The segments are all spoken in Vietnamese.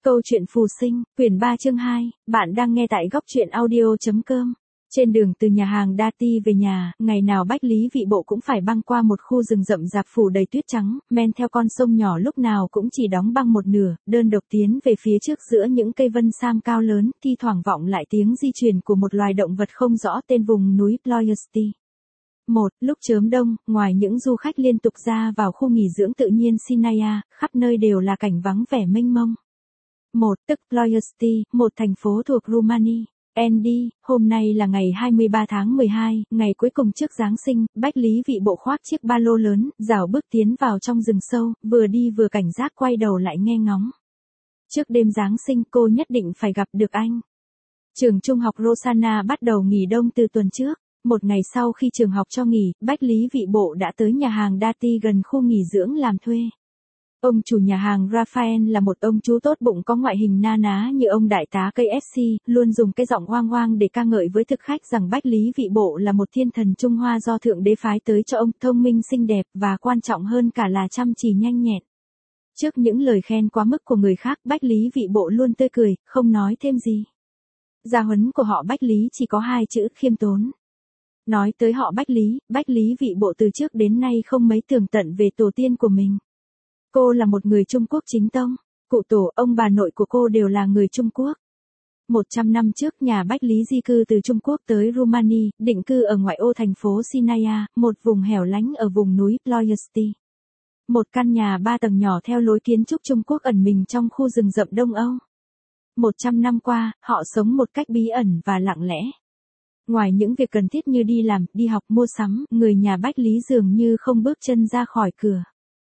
Câu chuyện phù sinh, quyển 3 chương 2, bạn đang nghe tại góc truyện audio.com. Trên đường từ nhà hàng Dati về nhà, ngày nào Bách Lý Vị Bộ cũng phải băng qua một khu rừng rậm rạp phủ đầy tuyết trắng, men theo con sông nhỏ lúc nào cũng chỉ đóng băng một nửa, đơn độc tiến về phía trước giữa những cây vân sam cao lớn, thi thoảng vọng lại tiếng di chuyển của một loài động vật không rõ tên vùng núi Ploiesti. Lúc chớm đông, ngoài những du khách liên tục ra vào khu nghỉ dưỡng tự nhiên Sinaia, khắp nơi đều là cảnh vắng vẻ mênh mông. Tức Ploiesti, một thành phố thuộc Rumani. Andy, hôm nay là ngày 23 tháng 12, ngày cuối cùng trước Giáng sinh, Bách Lý Vị Bộ khoác chiếc ba lô lớn, rảo bước tiến vào trong rừng sâu, vừa đi vừa cảnh giác quay đầu lại nghe ngóng. Trước đêm Giáng sinh cô nhất định phải gặp được anh. Trường trung học Rosanna bắt đầu nghỉ đông từ tuần trước. Một ngày sau khi trường học cho nghỉ, Bách Lý Vị Bộ đã tới nhà hàng Dati gần khu nghỉ dưỡng làm thuê. Ông chủ nhà hàng Raphael là một ông chú tốt bụng có ngoại hình na ná như ông đại tá KFC, luôn dùng cái giọng oang oang để ca ngợi với thực khách rằng Bách Lý Vị Bộ là một thiên thần Trung Hoa do Thượng Đế phái tới cho ông, thông minh xinh đẹp và quan trọng hơn cả là chăm chỉ nhanh nhẹn. Trước những lời khen quá mức của người khác, Bách Lý Vị Bộ luôn tươi cười, không nói thêm gì. Gia huấn của họ Bách Lý chỉ có 2 chữ: khiêm tốn. Nói tới họ Bách Lý Vị Bộ từ trước đến nay không mấy tường tận về tổ tiên của mình. Cô là một người Trung Quốc chính tông, cụ tổ, ông bà nội của cô đều là người Trung Quốc. 100 năm trước nhà Bách Lý di cư từ Trung Quốc tới Rumani, định cư ở ngoại ô thành phố Sinaia, một vùng hẻo lánh ở vùng núi Ploiesti. Một căn nhà 3 tầng nhỏ theo lối kiến trúc Trung Quốc ẩn mình trong khu rừng rậm Đông Âu. 100 năm qua, họ sống một cách bí ẩn và lặng lẽ. Ngoài những việc cần thiết như đi làm, đi học, mua sắm, người nhà Bách Lý dường như không bước chân ra khỏi cửa.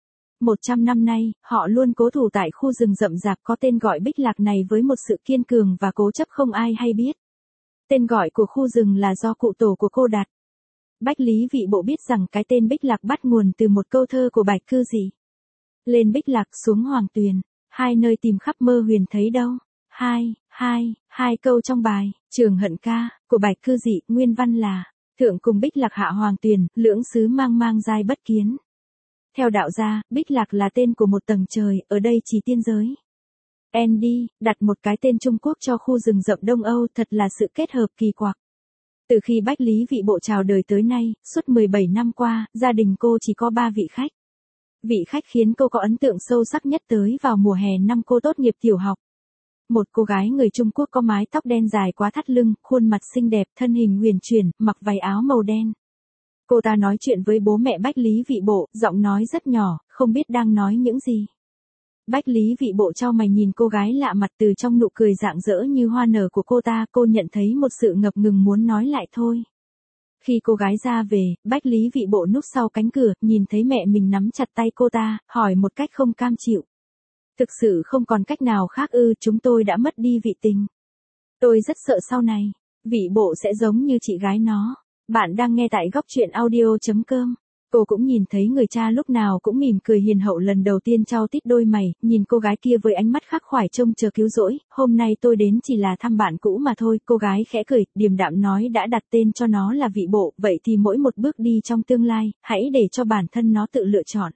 100 năm nay, họ luôn cố thủ tại khu rừng rậm rạp có tên gọi Bích Lạc này với một sự kiên cường và cố chấp không ai hay biết. Tên gọi của khu rừng là do cụ tổ của cô đặt. Bách Lý Vị Bộ biết rằng cái tên Bích Lạc bắt nguồn từ một câu thơ của Bạch Cư Dị. Lên Bích Lạc xuống Hoàng Tuyền, hai nơi tìm khắp mơ huyền thấy đâu. Hai câu trong bài Trường Hận Ca của Bạch Cư Dị, nguyên văn là: Thượng cùng Bích Lạc hạ Hoàng Tuyền, lưỡng xứ mang mang giai bất kiến. Theo đạo gia, Bích Lạc là tên của một tầng trời, ở đây chỉ tiên giới. Andy, đặt một cái tên Trung Quốc cho khu rừng rậm Đông Âu thật là sự kết hợp kỳ quặc. Từ khi Bách Lý Vị Bộ chào đời tới nay, suốt 17 năm qua, gia đình cô chỉ có 3 vị khách. Vị khách khiến cô có ấn tượng sâu sắc nhất tới vào mùa hè năm cô tốt nghiệp tiểu học. Một cô gái người Trung Quốc có mái tóc đen dài quá thắt lưng, khuôn mặt xinh đẹp, thân hình huyền chuyển, mặc váy áo màu đen. Cô ta nói chuyện với bố mẹ Bách Lý Vị Bộ, giọng nói rất nhỏ, không biết đang nói những gì. Bách Lý Vị Bộ chau mày nhìn cô gái lạ mặt, từ trong nụ cười rạng rỡ như hoa nở của cô ta, cô nhận thấy một sự ngập ngừng muốn nói lại thôi. Khi cô gái ra về, Bách Lý Vị Bộ núp sau cánh cửa, nhìn thấy mẹ mình nắm chặt tay cô ta, hỏi một cách không cam chịu. Thực sự không còn cách nào khác ư? Chúng tôi đã mất đi vị tình. Tôi rất sợ sau này, Vị Bộ sẽ giống như chị gái nó. Bạn đang nghe tại góc truyện audio.com. Cô cũng nhìn thấy người cha lúc nào cũng mỉm cười hiền hậu lần đầu tiên chau tít đôi mày, nhìn cô gái kia với ánh mắt khắc khoải trông chờ cứu rỗi. Hôm nay tôi đến chỉ là thăm bạn cũ mà thôi. Cô gái khẽ cười, điềm đạm nói đã đặt tên cho nó là Vị Bộ, vậy thì mỗi một bước đi trong tương lai, hãy để cho bản thân nó tự lựa chọn.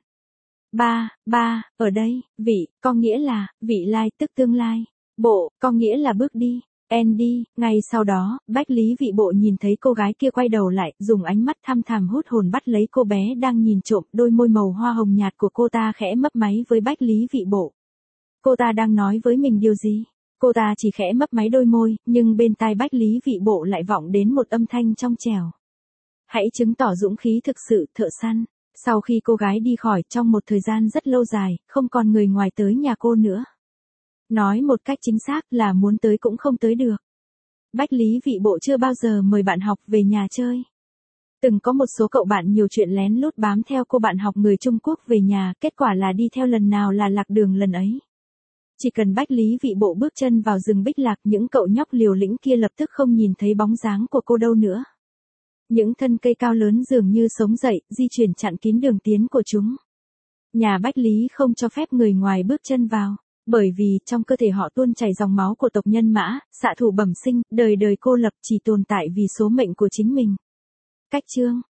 Ở đây, vị, có nghĩa là, vị lai tức tương lai. Bộ, có nghĩa là bước đi. Andy, ngay sau đó, Bách Lý Vị Bộ nhìn thấy cô gái kia quay đầu lại, dùng ánh mắt thăm thẳm hút hồn bắt lấy cô bé đang nhìn trộm, đôi môi màu hoa hồng nhạt của cô ta khẽ mấp máy với Bách Lý Vị Bộ. Cô ta đang nói với mình điều gì? Cô ta chỉ khẽ mấp máy đôi môi, nhưng bên tai Bách Lý Vị Bộ lại vọng đến một âm thanh trong trẻo. Hãy chứng tỏ dũng khí thực sự, thợ săn. Sau khi cô gái đi khỏi, trong một thời gian rất lâu dài, không còn người ngoài tới nhà cô nữa. Nói một cách chính xác là muốn tới cũng không tới được. Bách Lý Vị Bộ chưa bao giờ mời bạn học về nhà chơi. Từng có một số cậu bạn nhiều chuyện lén lút bám theo cô bạn học người Trung Quốc về nhà, kết quả là đi theo lần nào là lạc đường lần ấy. Chỉ cần Bách Lý Vị Bộ bước chân vào rừng Bích Lạc, những cậu nhóc liều lĩnh kia lập tức không nhìn thấy bóng dáng của cô đâu nữa. Những thân cây cao lớn dường như sống dậy, di chuyển chặn kín đường tiến của chúng. Nhà Bách Lý không cho phép người ngoài bước chân vào. Bởi vì, trong cơ thể họ tuôn chảy dòng máu của tộc nhân Mã, xạ thủ bẩm sinh, đời đời cô lập, chỉ tồn tại vì số mệnh của chính mình. Cách chương